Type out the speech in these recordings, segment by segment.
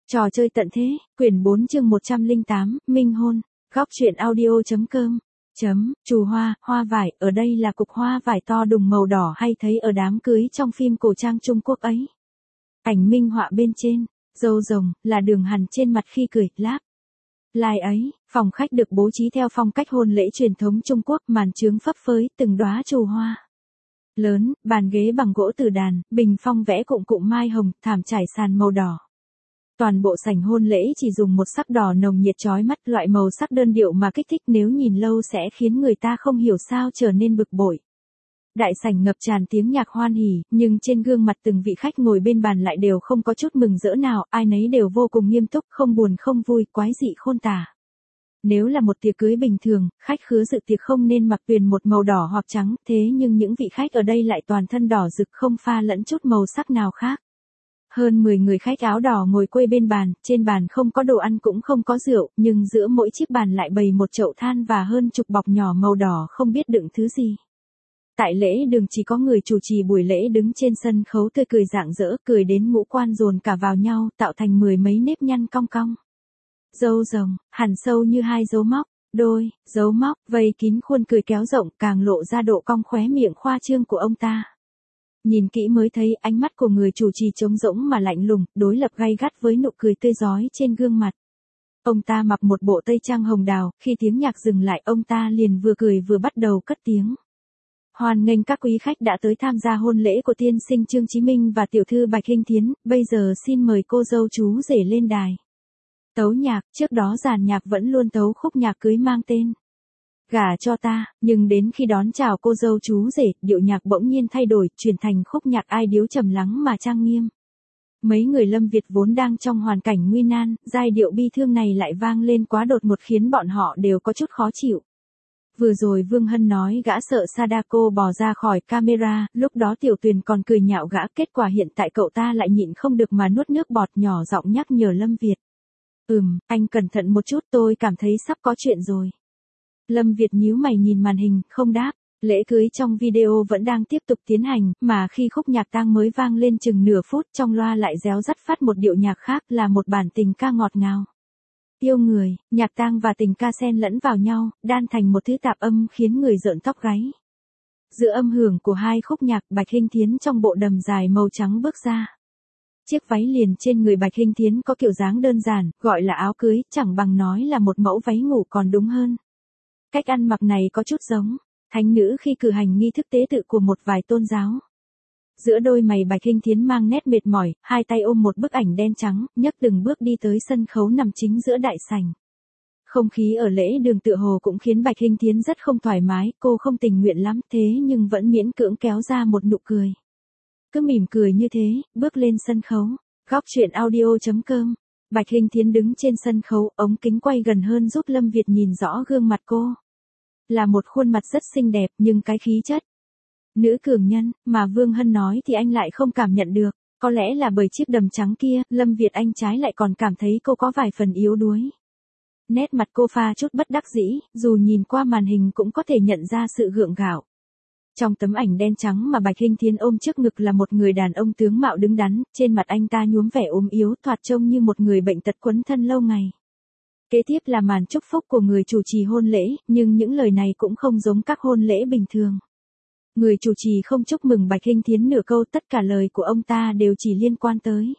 Trò chơi tận thế, quyển 4 chương 108, minh hôn, góc truyện audio.com. Chù hoa, hoa vải, ở đây là cục hoa vải to đùng màu đỏ hay thấy ở đám cưới trong phim cổ trang Trung Quốc ấy. Ảnh minh họa bên trên, râu rồng, là đường hằn trên mặt khi cười, láp. Lai ấy, phòng khách được bố trí theo phong cách hôn lễ truyền thống Trung Quốc, màn chướng phấp phới, từng đóa trù hoa lớn, bàn ghế bằng gỗ từ đàn, bình phong vẽ cụm cụm mai hồng, thảm trải sàn màu đỏ. Toàn bộ sảnh hôn lễ chỉ dùng một sắc đỏ nồng nhiệt chói mắt, loại màu sắc đơn điệu mà kích thích nếu nhìn lâu sẽ khiến người ta không hiểu sao trở nên bực bội. Đại sảnh ngập tràn tiếng nhạc hoan hỉ, nhưng trên gương mặt từng vị khách ngồi bên bàn lại đều không có chút mừng rỡ nào, ai nấy đều vô cùng nghiêm túc, không buồn không vui, quái dị khôn tả. Nếu là một tiệc cưới bình thường, khách khứa dự tiệc không nên mặc tuyền một màu đỏ hoặc trắng, thế nhưng những vị khách ở đây lại toàn thân đỏ rực không pha lẫn chút màu sắc nào khác. Hơn 10 người khách áo đỏ ngồi quây bên bàn, trên bàn không có đồ ăn cũng không có rượu, nhưng giữa mỗi chiếc bàn lại bày một chậu than và hơn chục bọc nhỏ màu đỏ không biết đựng thứ gì. Tại lễ đường chỉ có người chủ trì buổi lễ đứng trên sân khấu tươi cười rạng rỡ, cười đến ngũ quan dồn cả vào nhau, tạo thành mười mấy nếp nhăn cong cong. Râu rồng, hằn sâu như hai dấu móc, đôi, dấu móc, vây kín khuôn cười kéo rộng, càng lộ ra độ cong khóe miệng khoa trương của ông ta. Nhìn kỹ mới thấy ánh mắt của người chủ trì trống rỗng mà lạnh lùng, đối lập gay gắt với nụ cười tươi rói trên gương mặt. Ông ta mặc một bộ tây trang hồng đào, khi tiếng nhạc dừng lại ông ta liền vừa cười vừa bắt đầu cất tiếng. Hoan nghênh các quý khách đã tới tham gia hôn lễ của tiên sinh Trương Chí Minh và tiểu thư Bạch Hinh Thiến, bây giờ xin mời cô dâu chú rể lên đài. Tấu nhạc, trước đó dàn nhạc vẫn luôn tấu khúc nhạc cưới mang tên Gả cho ta, nhưng đến khi đón chào cô dâu chú rể, điệu nhạc bỗng nhiên thay đổi, chuyển thành khúc nhạc ai điếu trầm lắng mà trang nghiêm. Mấy người Lâm Việt vốn đang trong hoàn cảnh nguy nan, giai điệu bi thương này lại vang lên quá đột ngột khiến bọn họ đều có chút khó chịu. Vừa rồi Vương Hân nói gã sợ Sadako bỏ ra khỏi camera, lúc đó Tiểu Tuyền còn cười nhạo gã, kết quả hiện tại cậu ta lại nhịn không được mà nuốt nước bọt, nhỏ giọng nhắc nhở Lâm Việt. Anh cẩn thận một chút, tôi cảm thấy sắp có chuyện rồi. Lâm Việt nhíu mày nhìn màn hình, không đáp. Lễ cưới trong video vẫn đang tiếp tục tiến hành, mà khi khúc nhạc tang mới vang lên chừng nửa phút, trong loa lại réo rắt phát một điệu nhạc khác, là một bản tình ca ngọt ngào. Yêu người, nhạc tang và tình ca xen lẫn vào nhau, đan thành một thứ tạp âm khiến người rợn tóc gáy. Giữa âm hưởng của hai khúc nhạc, Bạch Hinh Thiến trong bộ đầm dài màu trắng bước ra. Chiếc váy liền trên người Bạch Hinh Thiến có kiểu dáng đơn giản, gọi là áo cưới, chẳng bằng nói là một mẫu váy ngủ còn đúng hơn. Cách ăn mặc này có chút giống thánh nữ khi cử hành nghi thức tế tự của một vài tôn giáo. Giữa đôi mày Bạch Hinh Thiến mang nét mệt mỏi, hai tay ôm một bức ảnh đen trắng, nhấc từng bước đi tới sân khấu nằm chính giữa đại sảnh. Không khí ở lễ đường tựa hồ cũng khiến Bạch Hinh Thiến rất không thoải mái, cô không tình nguyện lắm, thế nhưng vẫn miễn cưỡng kéo ra một nụ cười. Cứ mỉm cười như thế, bước lên sân khấu. Góc truyện audio.com. Bạch Hinh Thiến đứng trên sân khấu, ống kính quay gần hơn giúp Lâm Việt nhìn rõ gương mặt cô. Là một khuôn mặt rất xinh đẹp, nhưng cái khí chất nữ cường nhân mà Vương Hân nói thì anh lại không cảm nhận được. Có lẽ là bởi chiếc đầm trắng kia, Lâm Việt anh trái lại còn cảm thấy cô có vài phần yếu đuối. Nét mặt cô pha chút bất đắc dĩ, dù nhìn qua màn hình cũng có thể nhận ra sự gượng gạo. Trong tấm ảnh đen trắng mà Bạch Hinh Thiến ôm trước ngực là một người đàn ông tướng mạo đứng đắn, trên mặt anh ta nhuốm vẻ ốm yếu, thoạt trông như một người bệnh tật quấn thân lâu ngày. Kế tiếp là màn chúc phúc của người chủ trì hôn lễ, nhưng những lời này cũng không giống các hôn lễ bình thường. Người chủ trì không chúc mừng Bạch Hinh Thiến nửa câu, tất cả lời của ông ta đều chỉ liên quan tới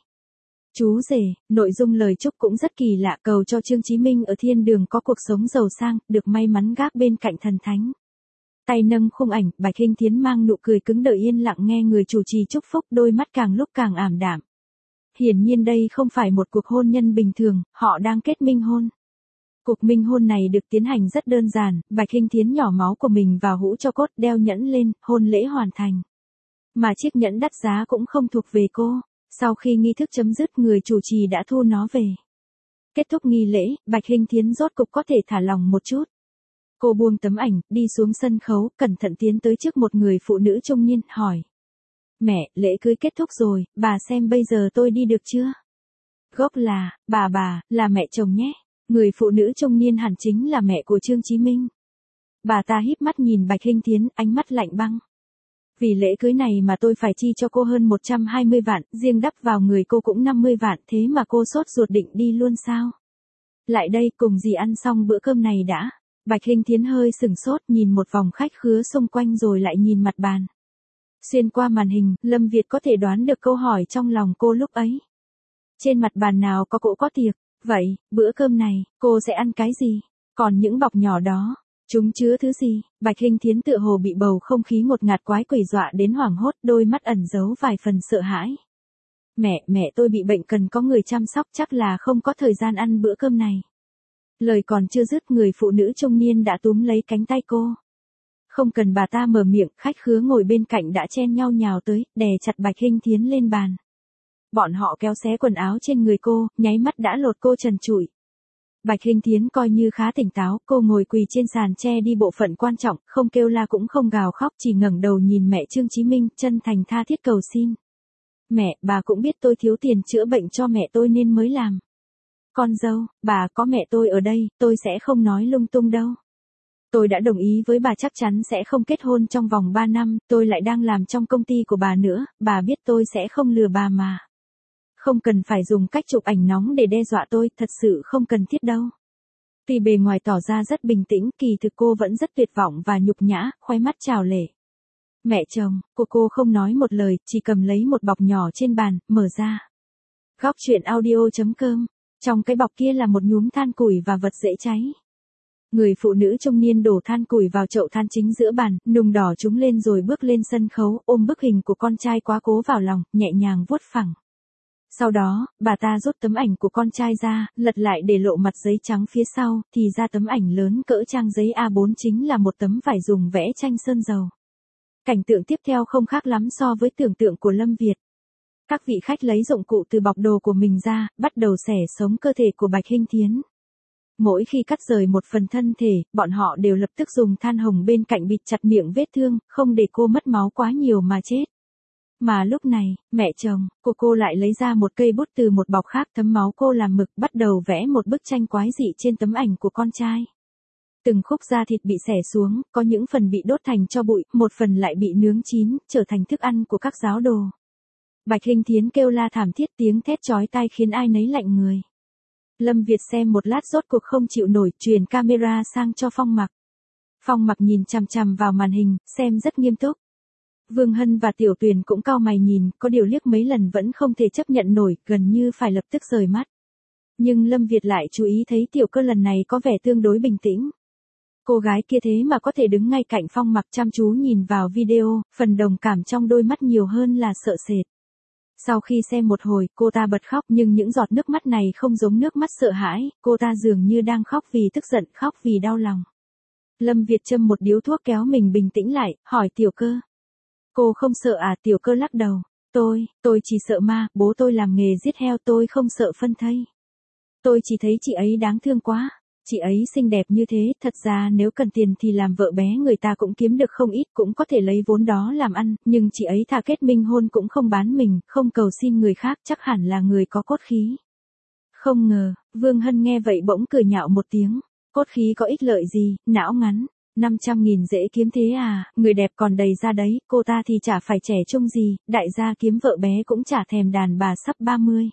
chú rể. Nội dung lời chúc cũng rất kỳ lạ, cầu cho Trương Chí Minh ở thiên đường có cuộc sống giàu sang, được may mắn gác bên cạnh thần thánh. Tay nâng khung ảnh, Bạch Hinh Thiến mang nụ cười cứng đờ yên lặng nghe người chủ trì chúc phúc, đôi mắt càng lúc càng ảm đạm. Hiển nhiên đây không phải một cuộc hôn nhân bình thường, họ đang kết minh hôn. Cuộc minh hôn này được tiến hành rất đơn giản, Bạch Hinh Thiến nhỏ máu của mình vào hũ cho cốt, đeo nhẫn lên, hôn lễ hoàn thành. Mà chiếc nhẫn đắt giá cũng không thuộc về cô. Sau khi nghi thức chấm dứt, người chủ trì đã thu nó về. Kết thúc nghi lễ, Bạch Hinh Thiến rốt cục có thể thả lòng một chút. Cô buông tấm ảnh, đi xuống sân khấu, cẩn thận tiến tới trước một người phụ nữ trung niên, hỏi. Mẹ, lễ cưới kết thúc rồi, bà xem bây giờ tôi đi được chưa? Gốc là, bà, là mẹ chồng nhé. Người phụ nữ trung niên hẳn chính là mẹ của Trương Chí Minh. Bà ta híp mắt nhìn Bạch Hinh Thiến, ánh mắt lạnh băng. Vì lễ cưới này mà tôi phải chi cho cô hơn 120 vạn, riêng đắp vào người cô cũng 50 vạn, thế mà cô sốt ruột định đi luôn sao? Lại đây, cùng dì ăn xong bữa cơm này đã. Bạch Hinh Thiến hơi sừng sốt, nhìn một vòng khách khứa xung quanh rồi lại nhìn mặt bàn. Xuyên qua màn hình, Lâm Việt có thể đoán được câu hỏi trong lòng cô lúc ấy. Trên mặt bàn nào có cỗ có tiệc, vậy, bữa cơm này, cô sẽ ăn cái gì? Còn những bọc nhỏ đó, chúng chứa thứ gì? Bạch Hinh Thiến tựa hồ bị bầu không khí ngột ngạt quái quỷ dọa đến hoảng hốt, đôi mắt ẩn giấu vài phần sợ hãi. Mẹ tôi bị bệnh cần có người chăm sóc, chắc là không có thời gian ăn bữa cơm này. Lời còn chưa dứt, người phụ nữ trung niên đã túm lấy cánh tay cô. Không cần bà ta mở miệng, khách khứa ngồi bên cạnh đã chen nhau nhào tới, đè chặt Bạch Hinh Thiến lên bàn. Bọn họ kéo xé quần áo trên người cô, nháy mắt đã lột cô trần trụi. Bạch Hinh Thiến coi như khá tỉnh táo, cô ngồi quỳ trên sàn che đi bộ phận quan trọng, không kêu la cũng không gào khóc, chỉ ngẩng đầu nhìn mẹ Trương Chí Minh, chân thành tha thiết cầu xin. Mẹ, bà cũng biết tôi thiếu tiền chữa bệnh cho mẹ tôi nên mới làm. Con dâu, bà có mẹ tôi ở đây, tôi sẽ không nói lung tung đâu. Tôi đã đồng ý với bà chắc chắn sẽ không kết hôn trong vòng 3 năm, tôi lại đang làm trong công ty của bà nữa, bà biết tôi sẽ không lừa bà mà. Không cần phải dùng cách chụp ảnh nóng để đe dọa tôi, thật sự không cần thiết đâu. Tuy bề ngoài tỏ ra rất bình tĩnh, kỳ thực cô vẫn rất tuyệt vọng và nhục nhã, khóe mắt trào lệ. Mẹ chồng, cô không nói một lời, chỉ cầm lấy một bọc nhỏ trên bàn, mở ra. Góc truyện audio.com. Trong cái bọc kia là một nhúm than củi và vật dễ cháy. Người phụ nữ trung niên đổ than củi vào chậu than chính giữa bàn, nung đỏ chúng lên rồi bước lên sân khấu, ôm bức hình của con trai quá cố vào lòng, nhẹ nhàng vuốt phẳng. Sau đó, bà ta rút tấm ảnh của con trai ra, lật lại để lộ mặt giấy trắng phía sau, thì ra tấm ảnh lớn cỡ trang giấy A4 chính là một tấm vải dùng vẽ tranh sơn dầu. Cảnh tượng tiếp theo không khác lắm so với tưởng tượng của Lâm Việt. Các vị khách lấy dụng cụ từ bọc đồ của mình ra, bắt đầu xẻ sống cơ thể của Bạch Hinh Thiến. Mỗi khi cắt rời một phần thân thể, bọn họ đều lập tức dùng than hồng bên cạnh bịt chặt miệng vết thương, không để cô mất máu quá nhiều mà chết. Mà lúc này, mẹ chồng, cô lại lấy ra một cây bút từ một bọc khác, thấm máu cô làm mực, bắt đầu vẽ một bức tranh quái dị trên tấm ảnh của con trai. Từng khúc da thịt bị xẻ xuống, có những phần bị đốt thành tro bụi, một phần lại bị nướng chín, trở thành thức ăn của các giáo đồ. Bạch Hinh Thiến kêu la thảm thiết, tiếng thét chói tai khiến ai nấy lạnh người. Lâm Việt xem một lát rốt cuộc không chịu nổi, truyền camera sang cho Phong Mặc. Phong Mặc nhìn chằm chằm vào màn hình, xem rất nghiêm túc. Vương Hân và Tiểu Tuyền cũng cau mày nhìn, có điều liếc mấy lần vẫn không thể chấp nhận nổi, gần như phải lập tức rời mắt. Nhưng Lâm Việt lại chú ý thấy Tiểu Cơ lần này có vẻ tương đối bình tĩnh. Cô gái kia thế mà có thể đứng ngay cạnh Phong Mặc chăm chú nhìn vào video, phần đồng cảm trong đôi mắt nhiều hơn là sợ sệt. Sau khi xem một hồi, cô ta bật khóc, nhưng những giọt nước mắt này không giống nước mắt sợ hãi, cô ta dường như đang khóc vì tức giận, khóc vì đau lòng. Lâm Việt châm một điếu thuốc kéo mình bình tĩnh lại, hỏi Tiểu Cơ. Cô không sợ à? Tiểu Cơ lắc đầu. Tôi chỉ sợ ma, bố tôi làm nghề giết heo, tôi không sợ phân thây. Tôi chỉ thấy chị ấy đáng thương quá. Chị ấy xinh đẹp như thế, thật ra nếu cần tiền thì làm vợ bé người ta cũng kiếm được không ít, cũng có thể lấy vốn đó làm ăn, nhưng chị ấy thà kết minh hôn cũng không bán mình, không cầu xin người khác, chắc hẳn là người có cốt khí. Không ngờ, Vương Hân nghe vậy bỗng cười nhạo một tiếng. Cốt khí có ích lợi gì, não ngắn. 500.000 dễ kiếm thế à, người đẹp còn đầy ra đấy, cô ta thì chả phải trẻ trung gì, đại gia kiếm vợ bé cũng chả thèm đàn bà sắp 30.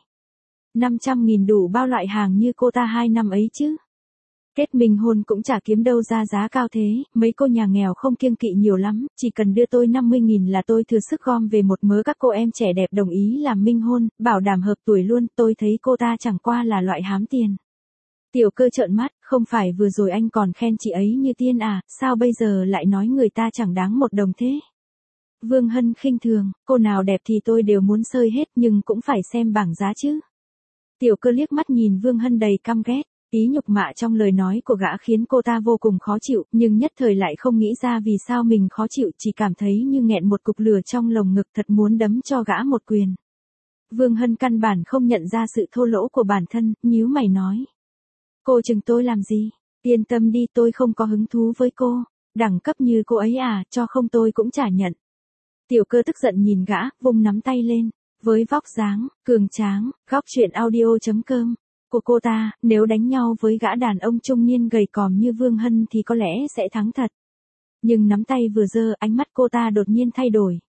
500.000 đủ bao loại hàng như cô ta 2 năm ấy chứ. Kết minh hôn cũng chả kiếm đâu ra giá cao thế, mấy cô nhà nghèo không kiêng kỵ nhiều lắm, chỉ cần đưa tôi 50.000 là tôi thừa sức gom về một mớ các cô em trẻ đẹp đồng ý làm minh hôn, bảo đảm hợp tuổi luôn, tôi thấy cô ta chẳng qua là loại hám tiền. Tiểu Cơ trợn mắt, không phải vừa rồi anh còn khen chị ấy như tiên à, sao bây giờ lại nói người ta chẳng đáng một đồng thế? Vương Hân khinh thường, cô nào đẹp thì tôi đều muốn xơi hết nhưng cũng phải xem bảng giá chứ. Tiểu Cơ liếc mắt nhìn Vương Hân đầy căm ghét, ý nhục mạ trong lời nói của gã khiến cô ta vô cùng khó chịu, nhưng nhất thời lại không nghĩ ra vì sao mình khó chịu, chỉ cảm thấy như nghẹn một cục lửa trong lồng ngực, thật muốn đấm cho gã một quyền. Vương Hân căn bản không nhận ra sự thô lỗ của bản thân, nhíu mày nói. Cô chừng tôi làm gì? Yên tâm đi, tôi không có hứng thú với cô. Đẳng cấp như cô ấy à, cho không tôi cũng chả nhận. Tiểu Cơ tức giận nhìn gã, vung nắm tay lên. Với vóc dáng, cường tráng, góc truyện audio.com. Của cô ta, nếu đánh nhau với gã đàn ông trung niên gầy còm như Vương Hân thì có lẽ sẽ thắng thật. Nhưng nắm tay vừa giơ, ánh mắt cô ta đột nhiên thay đổi.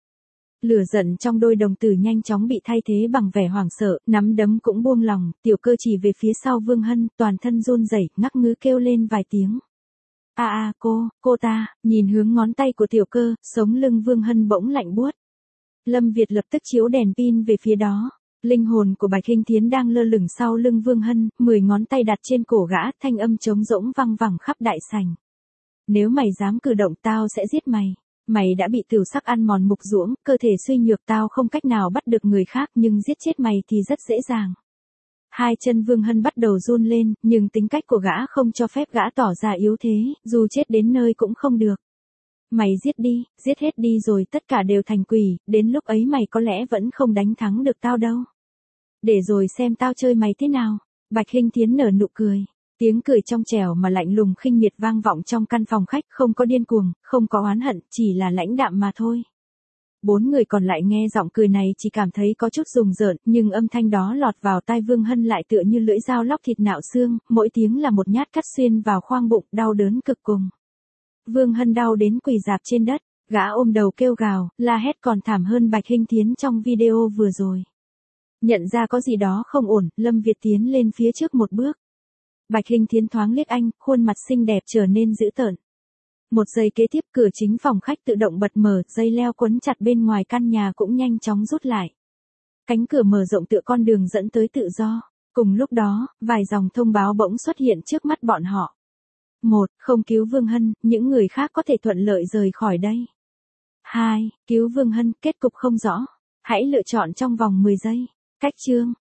Lửa giận trong đôi đồng tử nhanh chóng bị thay thế bằng vẻ hoảng sợ, nắm đấm cũng buông lỏng, Tiểu Cơ chỉ về phía sau Vương Hân, toàn thân run rẩy, ngắc ngứ kêu lên vài tiếng. Cô ta, nhìn hướng ngón tay của Tiểu Cơ, sống lưng Vương Hân bỗng lạnh buốt. Lâm Việt lập tức chiếu đèn pin về phía đó. Linh hồn của Bạch Hinh Thiến đang lơ lửng sau lưng Vương Hân, 10 ngón tay đặt trên cổ gã, thanh âm trống rỗng vang vẳng khắp đại sảnh. Nếu mày dám cử động tao sẽ giết mày. Mày đã bị tửu sắc ăn mòn mục ruỗng, cơ thể suy nhược, tao không cách nào bắt được người khác, nhưng giết chết mày thì rất dễ dàng. Hai chân Vương Hân bắt đầu run lên, nhưng tính cách của gã không cho phép gã tỏ ra yếu thế, dù chết đến nơi cũng không được. Mày giết đi, giết hết đi rồi tất cả đều thành quỷ, đến lúc ấy mày có lẽ vẫn không đánh thắng được tao đâu. Để rồi xem tao chơi mày thế nào. Bạch Hinh Thiến nở nụ cười. Tiếng cười trong trẻo mà lạnh lùng khinh miệt vang vọng trong căn phòng khách, không có điên cuồng, không có oán hận, chỉ là lãnh đạm mà thôi. 4 người còn lại nghe giọng cười này chỉ cảm thấy có chút rùng rợn, nhưng âm thanh đó lọt vào tai Vương Hân lại tựa như lưỡi dao lóc thịt nạo xương, mỗi tiếng là một nhát cắt xuyên vào khoang bụng, đau đớn cực cùng. Vương Hân đau đến quỳ rạp trên đất, gã ôm đầu kêu gào, la hét còn thảm hơn Bạch Hinh Thiến trong video vừa rồi. Nhận ra có gì đó không ổn, Lâm Việt tiến lên phía trước một bước. Bạch Hinh Thiến thoáng liếc anh, khuôn mặt xinh đẹp trở nên dữ tợn. Một giây kế tiếp cửa chính phòng khách tự động bật mở, dây leo quấn chặt bên ngoài căn nhà cũng nhanh chóng rút lại. Cánh cửa mở rộng tựa con đường dẫn tới tự do. Cùng lúc đó, vài dòng thông báo bỗng xuất hiện trước mắt bọn họ. 1. Không cứu Vương Hân, những người khác có thể thuận lợi rời khỏi đây. 2. Cứu Vương Hân, kết cục không rõ. Hãy lựa chọn trong vòng 10 giây. Cách chương